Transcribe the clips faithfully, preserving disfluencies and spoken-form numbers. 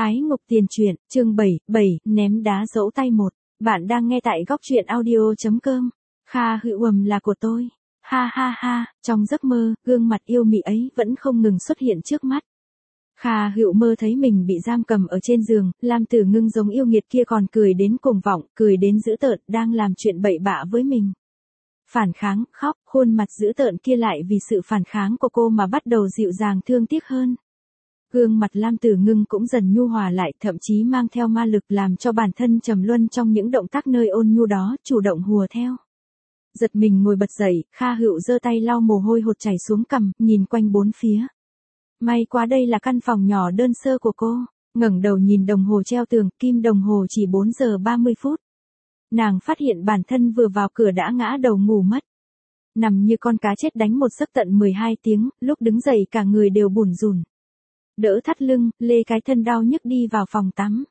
Ái ngục tiền truyện, chương bảy, bảy, ném đá giẫu tay một. Bạn đang nghe tại góc truyện audio.com. Kha Hữu Ầm là của tôi. Ha ha ha, trong giấc mơ, gương mặt yêu mị ấy vẫn không ngừng xuất hiện trước mắt. Kha Hữu mơ thấy mình bị giam cầm ở trên giường, Lam Tử Ngưng giống yêu nghiệt kia còn cười đến cuồng vọng, cười đến dữ tợn, đang làm chuyện bậy bạ với mình. Phản kháng, khóc, khuôn mặt dữ tợn kia lại vì sự phản kháng của cô mà bắt đầu dịu dàng thương tiếc hơn. Gương mặt Lam Tử Ngưng cũng dần nhu hòa lại, thậm chí mang theo ma lực làm cho bản thân trầm luân trong những động tác nơi ôn nhu đó, chủ động hùa theo. Giật mình ngồi bật dậy, Kha Hữu giơ tay lau mồ hôi hột chảy xuống cằm, nhìn quanh bốn phía. May quá đây là căn phòng nhỏ đơn sơ của cô, ngẩng đầu nhìn đồng hồ treo tường, kim đồng hồ chỉ bốn giờ ba mươi phút. Nàng phát hiện bản thân vừa vào cửa đã ngã đầu ngủ mất. Nằm như con cá chết đánh một giấc tận mười hai tiếng, lúc đứng dậy cả người đều bủn rủn. Đỡ thắt lưng, lê cái thân đau nhức đi vào phòng tắm.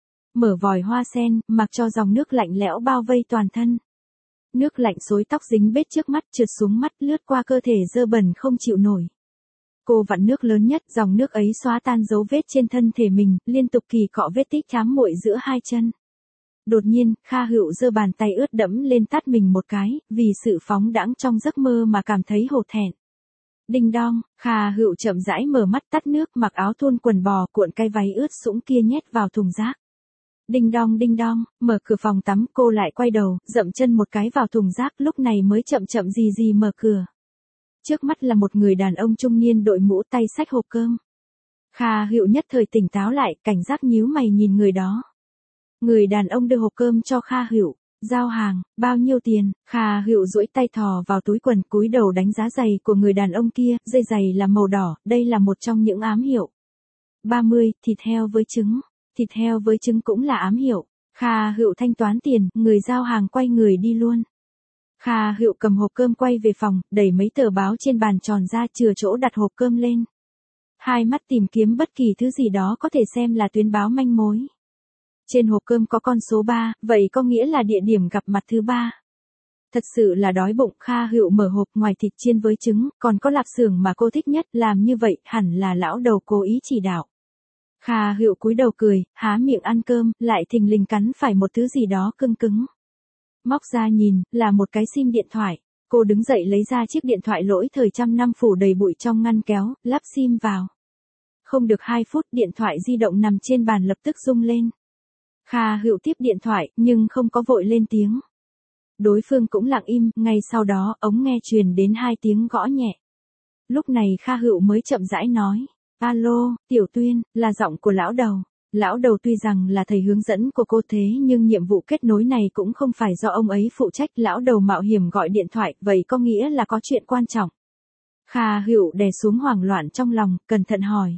Mở vòi hoa sen, mặc cho dòng nước lạnh lẽo bao vây toàn thân. Nước lạnh xối tóc dính bết trước mắt trượt xuống mắt lướt qua cơ thể dơ bẩn không chịu nổi. Cô vặn nước lớn nhất, dòng nước ấy xóa tan dấu vết trên thân thể mình, liên tục kỳ cọ vết tích chám muội giữa hai chân. Đột nhiên, Kha Hữu giơ bàn tay ướt đẫm lên tát mình một cái, vì sự phóng đãng trong giấc mơ mà cảm thấy hổ thẹn. Đinh đong, Kha Hữu chậm rãi mở mắt tắt nước, mặc áo thun quần bò, cuộn cái váy ướt sũng kia nhét vào thùng rác. Đinh đong đinh đong, mở cửa phòng tắm, cô lại quay đầu, dậm chân một cái vào thùng rác, lúc này mới chậm chậm gì gì mở cửa. Trước mắt là một người đàn ông trung niên đội mũ, tay xách hộp cơm. Kha Hữu nhất thời tỉnh táo lại, cảnh giác nhíu mày nhìn người đó. Người đàn ông đưa hộp cơm cho Kha Hữu. Giao hàng, bao nhiêu tiền? Kha Hữu duỗi tay thò vào túi quần, cúi đầu đánh giá giày của người đàn ông kia, dây giày là màu đỏ, đây là một trong những ám hiệu. ba mươi, thịt heo với trứng. Thịt heo với trứng cũng là ám hiệu. Kha Hữu thanh toán tiền, người giao hàng quay người đi luôn. Kha Hữu cầm hộp cơm quay về phòng, đẩy mấy tờ báo trên bàn tròn ra, chừa chỗ đặt hộp cơm lên. Hai mắt tìm kiếm bất kỳ thứ gì đó có thể xem là tuyến báo manh mối. Trên hộp cơm có con số ba, vậy có nghĩa là địa điểm gặp mặt thứ ba. Thật sự là đói bụng, Kha Hữu mở hộp, ngoài thịt chiên với trứng, còn có lạp xưởng mà cô thích nhất, làm như vậy hẳn là lão đầu cố ý chỉ đạo. Kha Hữu cúi đầu cười, há miệng ăn cơm, lại thình lình cắn phải một thứ gì đó cứng cứng. Móc ra nhìn, là một cái sim điện thoại. Cô đứng dậy lấy ra chiếc điện thoại lỗi thời trăm năm phủ đầy bụi trong ngăn kéo, lắp sim vào. Không được hai phút, điện thoại di động nằm trên bàn lập tức rung lên. Kha Hữu tiếp điện thoại, nhưng không có vội lên tiếng. Đối phương cũng lặng im, ngay sau đó, ống nghe truyền đến hai tiếng gõ nhẹ. Lúc này Kha Hữu mới chậm rãi nói. Alo, Tiểu Tuyên, là giọng của lão đầu. Lão đầu tuy rằng là thầy hướng dẫn của cô thế nhưng nhiệm vụ kết nối này cũng không phải do ông ấy phụ trách. Lão đầu mạo hiểm gọi điện thoại, vậy có nghĩa là có chuyện quan trọng. Kha Hữu đè xuống hoảng loạn trong lòng, cẩn thận hỏi.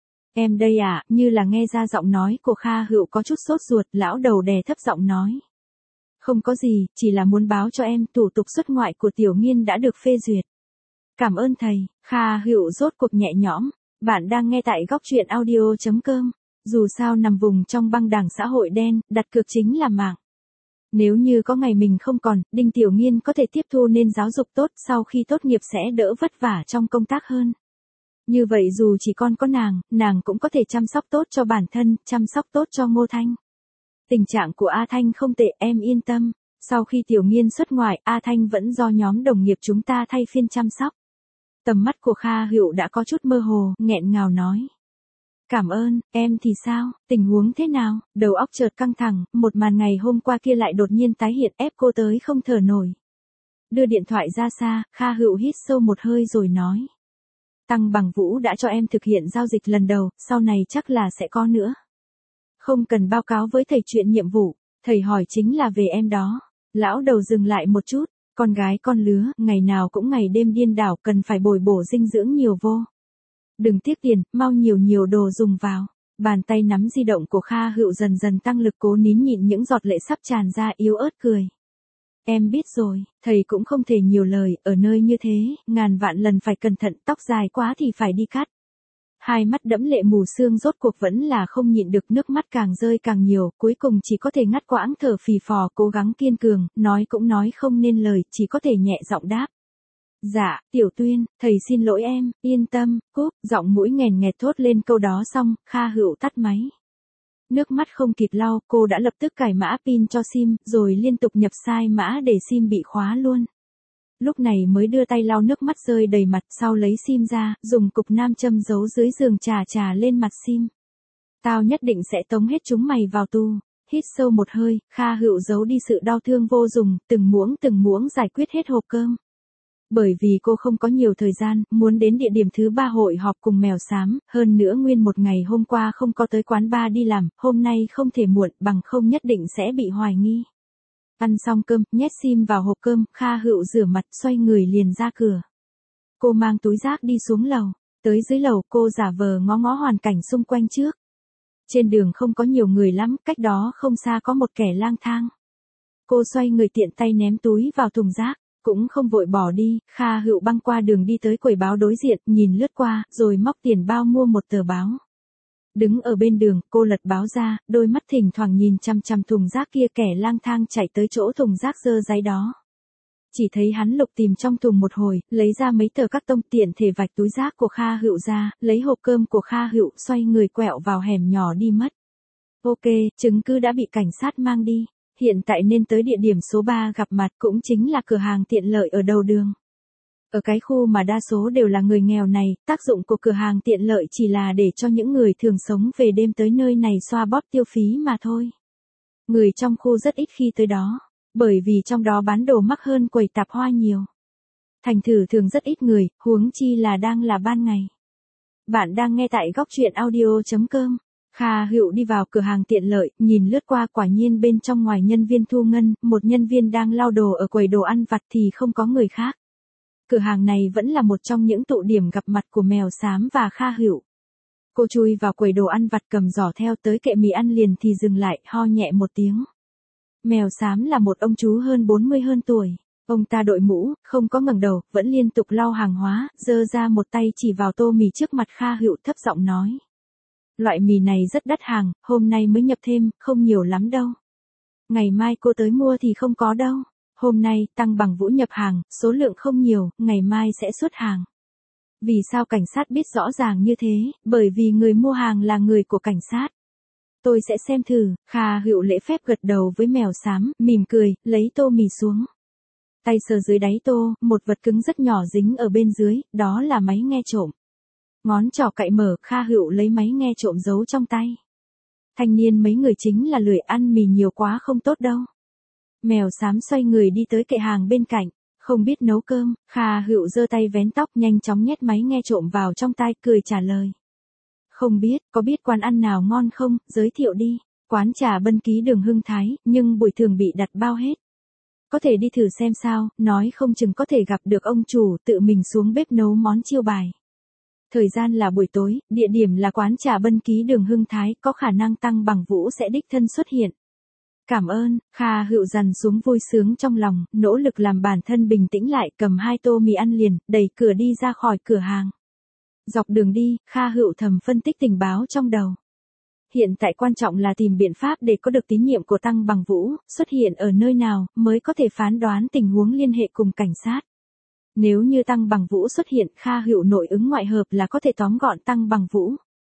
Em đây à, như là nghe ra giọng nói của Kha Hữu có chút sốt ruột, lão đầu đè thấp giọng nói. Không có gì, chỉ là muốn báo cho em, thủ tục xuất ngoại của Tiểu Nghiên đã được phê duyệt. Cảm ơn thầy. Kha Hữu rốt cuộc nhẹ nhõm. Bạn đang nghe tại góc truyện audio.com. Dù sao nằm vùng trong băng đảng xã hội đen, đặt cược chính là mạng. Nếu như có ngày mình không còn, Đinh Tiểu Nghiên có thể tiếp thu nên giáo dục tốt, sau khi tốt nghiệp sẽ đỡ vất vả trong công tác hơn. Như vậy dù chỉ con có nàng, nàng cũng có thể chăm sóc tốt cho bản thân, chăm sóc tốt cho Ngô Thanh. Tình trạng của A Thanh không tệ, em yên tâm. Sau khi Tiểu Nghiên xuất ngoại, A Thanh vẫn do nhóm đồng nghiệp chúng ta thay phiên chăm sóc. Tầm mắt của Kha Hữu đã có chút mơ hồ, nghẹn ngào nói. Cảm ơn, em thì sao, tình huống thế nào? Đầu óc chợt căng thẳng, một màn ngày hôm qua kia lại đột nhiên tái hiện, ép cô tới không thở nổi. Đưa điện thoại ra xa, Kha Hữu hít sâu một hơi rồi nói. Tăng Bằng Vũ đã cho em thực hiện giao dịch lần đầu, sau này chắc là sẽ có nữa. Không cần báo cáo với thầy chuyện nhiệm vụ, thầy hỏi chính là về em đó. Lão đầu dừng lại một chút, con gái con lứa, ngày nào cũng ngày đêm điên đảo, cần phải bồi bổ dinh dưỡng nhiều vô. Đừng tiếc tiền, mau nhiều nhiều đồ dùng vào. Bàn tay nắm di động của Kha Hữu dần dần tăng lực, cố nín nhịn những giọt lệ sắp tràn ra, yếu ớt cười. Em biết rồi, thầy cũng không thể nhiều lời, ở nơi như thế, ngàn vạn lần phải cẩn thận, tóc dài quá thì phải đi cắt. Hai mắt đẫm lệ mù sương rốt cuộc vẫn là không nhịn được, nước mắt càng rơi càng nhiều, cuối cùng chỉ có thể ngắt quãng thở phì phò, cố gắng kiên cường, nói cũng nói không nên lời, chỉ có thể nhẹ giọng đáp. Dạ, Tiểu Tuyên, thầy xin lỗi em, yên tâm, cúp, giọng mũi nghèn nghẹt thốt lên câu đó xong, Kha Hữu tắt máy. Nước mắt không kịp lau, cô đã lập tức cài mã pin cho sim, rồi liên tục nhập sai mã để sim bị khóa luôn. Lúc này mới đưa tay lau nước mắt rơi đầy mặt, sau lấy sim ra, dùng cục nam châm giấu dưới giường chà chà lên mặt sim. Tao nhất định sẽ tống hết chúng mày vào tù. Hít sâu một hơi, Kha Hựu giấu đi sự đau thương vô dụng, từng muỗng từng muỗng giải quyết hết hộp cơm. Bởi vì cô không có nhiều thời gian, muốn đến địa điểm thứ ba hội họp cùng mèo xám, hơn nữa nguyên một ngày hôm qua không có tới quán bar đi làm, hôm nay không thể muộn, bằng không nhất định sẽ bị hoài nghi. Ăn xong cơm, nhét sim vào hộp cơm, Kha Hựu rửa mặt, xoay người liền ra cửa. Cô mang túi rác đi xuống lầu, tới dưới lầu cô giả vờ ngó ngó hoàn cảnh xung quanh trước. Trên đường không có nhiều người lắm, cách đó không xa có một kẻ lang thang. Cô xoay người tiện tay ném túi vào thùng rác, cũng không vội bỏ đi, Kha Hựu băng qua đường đi tới quầy báo đối diện, nhìn lướt qua, rồi móc tiền bao mua một tờ báo. Đứng ở bên đường, cô lật báo ra, đôi mắt thỉnh thoảng nhìn chăm chăm thùng rác kia, kẻ lang thang chạy tới chỗ thùng rác dơ giấy đó. Chỉ thấy hắn lục tìm trong thùng một hồi, lấy ra mấy tờ các tông tiện thể vạch túi rác của Kha Hựu ra, lấy hộp cơm của Kha Hựu, xoay người quẹo vào hẻm nhỏ đi mất. Ok, chứng cứ đã bị cảnh sát mang đi. Hiện tại nên tới địa điểm số ba gặp mặt, cũng chính là cửa hàng tiện lợi ở đầu đường. Ở cái khu mà đa số đều là người nghèo này, tác dụng của cửa hàng tiện lợi chỉ là để cho những người thường sống về đêm tới nơi này xoa bóp tiêu phí mà thôi. Người trong khu rất ít khi tới đó, bởi vì trong đó bán đồ mắc hơn quầy tạp hoa nhiều. Thành thử thường rất ít người, huống chi là đang là ban ngày. Bạn đang nghe tại góc truyện audio chấm com. Kha Hựu đi vào cửa hàng tiện lợi, nhìn lướt qua, quả nhiên bên trong ngoài nhân viên thu ngân, một nhân viên đang lau đồ ở quầy đồ ăn vặt thì không có người khác. Cửa hàng này vẫn là một trong những tụ điểm gặp mặt của mèo xám và Kha Hựu. Cô chui vào quầy đồ ăn vặt cầm giỏ theo tới kệ mì ăn liền thì dừng lại, ho nhẹ một tiếng. Mèo xám là một ông chú hơn bốn mươi hơn tuổi. Ông ta đội mũ, không có ngẩng đầu, vẫn liên tục lau hàng hóa, giơ ra một tay chỉ vào tô mì trước mặt Kha Hựu, thấp giọng nói. Loại mì này rất đắt hàng, hôm nay mới nhập thêm, không nhiều lắm đâu. Ngày mai cô tới mua thì không có đâu. Hôm nay, Tăng Bằng Vũ nhập hàng, số lượng không nhiều, ngày mai sẽ xuất hàng. Vì sao cảnh sát biết rõ ràng như thế? Bởi vì người mua hàng là người của cảnh sát. Tôi sẽ xem thử. Kha Hựu lễ phép gật đầu với mèo xám, mỉm cười, lấy tô mì xuống. Tay sờ dưới đáy tô, một vật cứng rất nhỏ dính ở bên dưới, đó là máy nghe trộm. Ngón trỏ cạy mở, Kha Hựu lấy máy nghe trộm giấu trong tay. Thanh niên mấy người chính là lười, ăn mì nhiều quá không tốt đâu. Mèo xám xoay người đi tới kệ hàng bên cạnh, không biết nấu cơm, Kha Hựu giơ tay vén tóc, nhanh chóng nhét máy nghe trộm vào trong tai, cười trả lời. Không biết, có biết quán ăn nào ngon không, giới thiệu đi. Quán trà Bân Ký đường Hưng Thái, nhưng buổi thường bị đặt bao hết. Có thể đi thử xem sao, nói không chừng có thể gặp được ông chủ, tự mình xuống bếp nấu món chiêu bài. Thời gian là buổi tối, địa điểm là quán trà Bân Ký đường Hưng Thái, có khả năng Tăng Bằng Vũ sẽ đích thân xuất hiện. Cảm ơn, Kha Hựu dằn xuống vui sướng trong lòng, nỗ lực làm bản thân bình tĩnh lại, cầm hai tô mì ăn liền, đẩy cửa đi ra khỏi cửa hàng. Dọc đường đi, Kha Hựu thầm phân tích tình báo trong đầu. Hiện tại quan trọng là tìm biện pháp để có được tín nhiệm của Tăng Bằng Vũ, xuất hiện ở nơi nào, mới có thể phán đoán tình huống liên hệ cùng cảnh sát. Nếu như Tăng Bằng Vũ xuất hiện, Kha Hựu nội ứng ngoại hợp là có thể tóm gọn Tăng Bằng Vũ.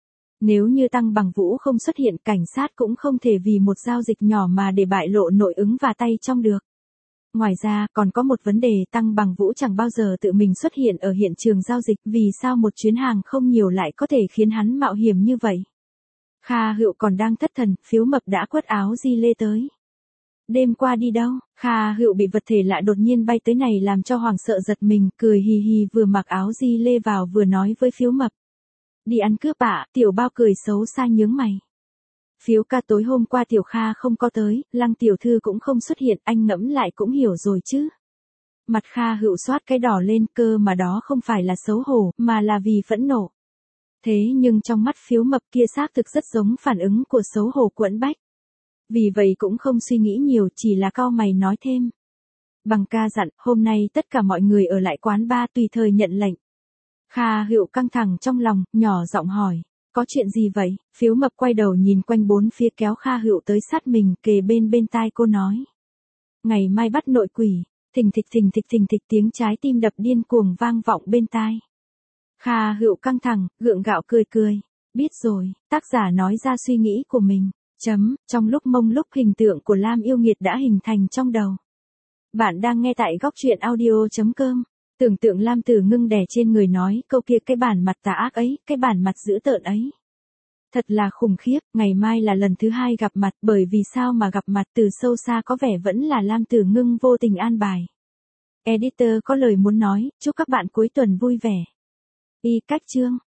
Nếu như Tăng Bằng Vũ không xuất hiện, cảnh sát cũng không thể vì một giao dịch nhỏ mà để bại lộ nội ứng và tay trong được. Ngoài ra, còn có một vấn đề, Tăng Bằng Vũ chẳng bao giờ tự mình xuất hiện ở hiện trường giao dịch, vì sao một chuyến hàng không nhiều lại có thể khiến hắn mạo hiểm như vậy. Kha Hựu còn đang thất thần, Phiếu Mập đã quất áo di lê tới. Đêm qua đi đâu? Kha Hựu bị vật thể lạ đột nhiên bay tới này làm cho hoảng sợ giật mình, cười hì hì vừa mặc áo di lê vào vừa nói với Phiếu Mập. Đi ăn cướp ạ, Tiểu Bao cười xấu xa nhướng mày. Phiếu ca, tối hôm qua Tiểu Kha không có tới, Lăng tiểu thư cũng không xuất hiện, anh ngẫm lại cũng hiểu rồi chứ. Mặt Kha Hựu xoát cái đỏ lên, cơ mà đó không phải là xấu hổ, mà là vì phẫn nộ. Thế nhưng trong mắt Phiếu Mập kia xác thực rất giống phản ứng của xấu hổ quẫn bách. Vì vậy cũng không suy nghĩ nhiều, chỉ là cau mày nói thêm. Bằng ca dặn, hôm nay tất cả mọi người ở lại quán bar tùy thời nhận lệnh. Kha Hựu căng thẳng trong lòng, nhỏ giọng hỏi, có chuyện gì vậy? Phiếu Mập quay đầu nhìn quanh bốn phía, kéo Kha Hựu tới sát mình, kề bên bên tai cô nói. Ngày mai bắt nội quỷ. Thình thịch thình thịch thình thịch, tiếng trái tim đập điên cuồng vang vọng bên tai. Kha Hựu căng thẳng, gượng gạo cười cười. Biết rồi, tác giả nói ra suy nghĩ của mình. Chấm, trong lúc mông lúc hình tượng của Lam Yêu Nghiệt đã hình thành trong đầu. Bạn đang nghe tại góc truyện audio.com. Tưởng tượng Lam Tử Ngưng đè trên người nói câu kia, cái bản mặt tà ác ấy, cái bản mặt dữ tợn ấy. Thật là khủng khiếp, ngày mai là lần thứ hai gặp mặt, bởi vì sao mà gặp mặt từ sâu xa có vẻ vẫn là Lam Tử Ngưng vô tình an bài. Editor có lời muốn nói, chúc các bạn cuối tuần vui vẻ. Y cách chương.